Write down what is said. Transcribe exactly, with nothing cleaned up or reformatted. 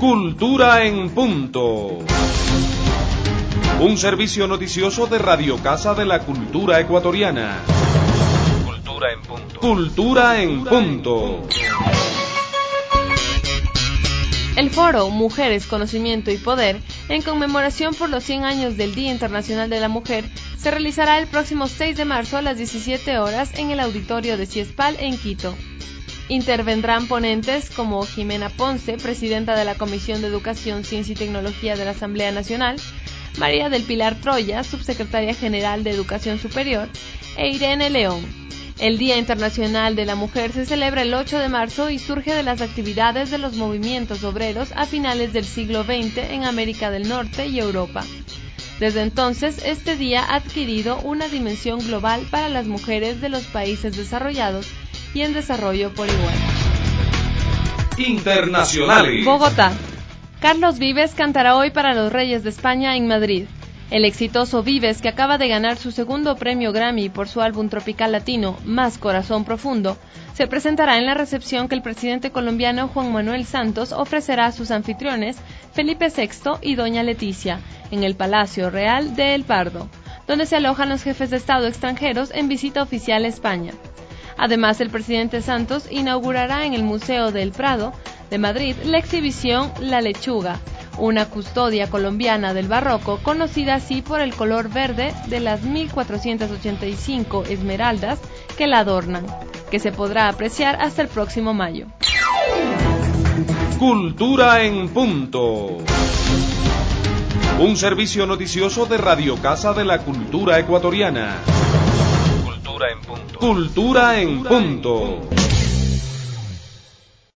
Cultura en Punto. Un servicio noticioso de Radio Casa de la Cultura Ecuatoriana. Cultura en Punto. Cultura en Punto. El foro Mujeres, Conocimiento y Poder, en conmemoración por los cien años del Día Internacional de la Mujer, se realizará el próximo seis de marzo a las diecisiete horas en el auditorio de CIESPAL en Quito. Intervendrán ponentes como Jimena Ponce, presidenta de la Comisión de Educación, Ciencia y Tecnología de la Asamblea Nacional, María del Pilar Troya, subsecretaria general de Educación Superior, e Irene León. El Día Internacional de la Mujer se celebra el ocho de marzo y surge de las actividades de los movimientos obreros a finales del siglo veinte en América del Norte y Europa. Desde entonces, este día ha adquirido una dimensión global para las mujeres de los países desarrollados y en desarrollo por igual. Internacionales. Bogotá. Carlos Vives cantará hoy para los Reyes de España en Madrid. El exitoso Vives, que acaba de ganar su segundo premio Grammy por su álbum tropical latino, Más Corazón Profundo, se presentará en la recepción que el presidente colombiano Juan Manuel Santos ofrecerá a sus anfitriones, Felipe sexto y Doña Leticia, en el Palacio Real de El Pardo, donde se alojan los jefes de Estado extranjeros en visita oficial a España. Además, el presidente Santos inaugurará en el Museo del Prado de Madrid la exhibición La Lechuga, una custodia colombiana del barroco, conocida así por el color verde de las mil cuatrocientas ochenta y cinco esmeraldas que la adornan, que se podrá apreciar hasta el próximo mayo. Cultura en Punto. Un servicio noticioso de Radio Casa de la Cultura Ecuatoriana. Cultura en Punto. Cultura en Punto.